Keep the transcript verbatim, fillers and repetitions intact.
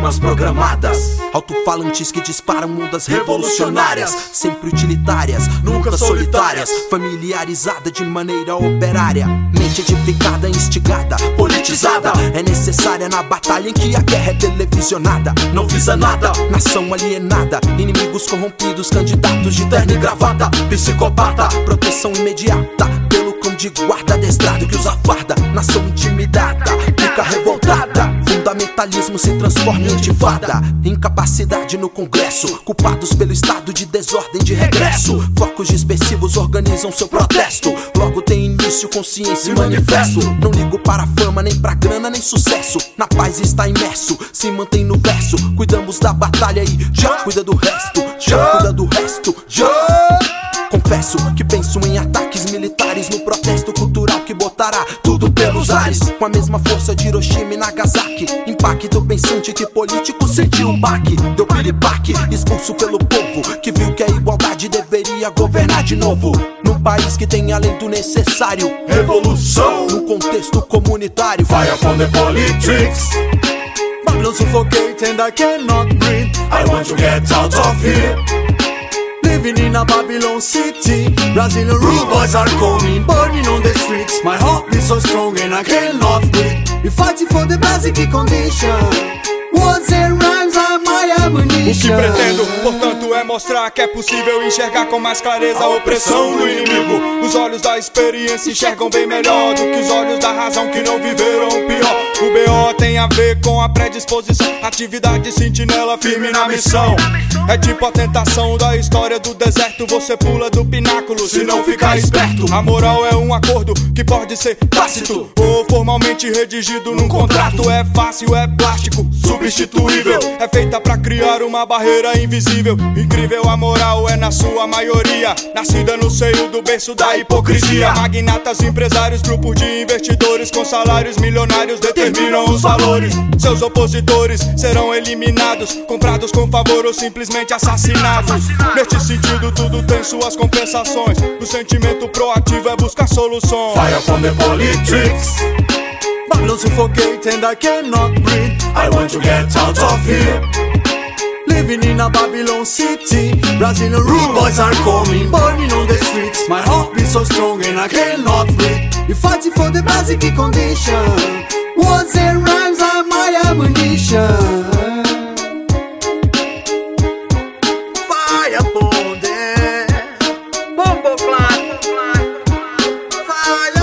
armas programadas, alto-falantes que disparam ondas revolucionárias, sempre utilitárias, nunca solitárias, familiarizada de maneira operária, mente edificada, instigada, politizada, é necessária na batalha em que a guerra é televisionada. Não visa nada, nação alienada, inimigos corrompidos, candidatos de terno e gravata, psicopata, proteção imediata pelo cão de guarda adestrado que usa farda, nação intimidada, fica revoltada, fundamentalismo se transforma em intifada, incapacidade no Congresso, culpados pelo estado de desordem de regresso, focos dispersivos organizam seu protesto, logo tem início consciência e manifesto, não ligo para a fama, nem pra grana, nem sucesso, na paz está imerso, se mantém no verso, cuidamos da batalha e já cuida do resto, já cuida do resto, já. Confesso que penso em ataques militares no protesto cultural que botará tudo pelos ares, com a mesma força de Hiroshima e Nagasaki, impacto pensante que político sentiu um baque, deu piripaque, expulso pelo povo que viu que a igualdade deveria governar de novo, num país que tem além do necessário revolução, no contexto comunitário. Fire upon the politics, Babylon suffocate and I cannot breathe, I want to get out of here. Living in a Babylon city, Brazilian rude boys are coming, burning on the streets. My heart is so strong and I cannot breathe. We're fighting for the basic condition. Words and rhymes are my ammunition. O que pretendo, portanto, é mostrar que é possível enxergar com mais clareza a opressão do inimigo. Os olhos da experiência enxergam bem melhor do que os olhos da razão que não viveram o pior. O B O tem a ver com a predisposição, atividade sentinela firme na missão. É tipo a tentação da história do deserto, você pula do pináculo se não ficar esperto. A moral é um acordo que pode ser tácito ou formalmente redigido num contrato. É fácil, é plástico, substituível, é feita pra criar uma barreira invisível. Incrível, a moral é na sua maioria nascida no seio do berço da hipocrisia. Magnatas, empresários, grupos de investidores com salários milionários determinam os valores. Seus opositores serão eliminados, comprados com favor ou simplesmente assassinados. Neste sentido tudo tem suas compensações, o sentimento proativo é buscar soluções. Fire upon the politics, Babylon suffocate and I cannot breathe, I want to get out of here. Living in a Babylon city, Brazilian rude boys are coming, burning on the streets. My heart beats so strong and I cannot breathe. We're fighting for the basic condition. Words and rhymes are my ammunition. Fire upon them, bombo clan, fire.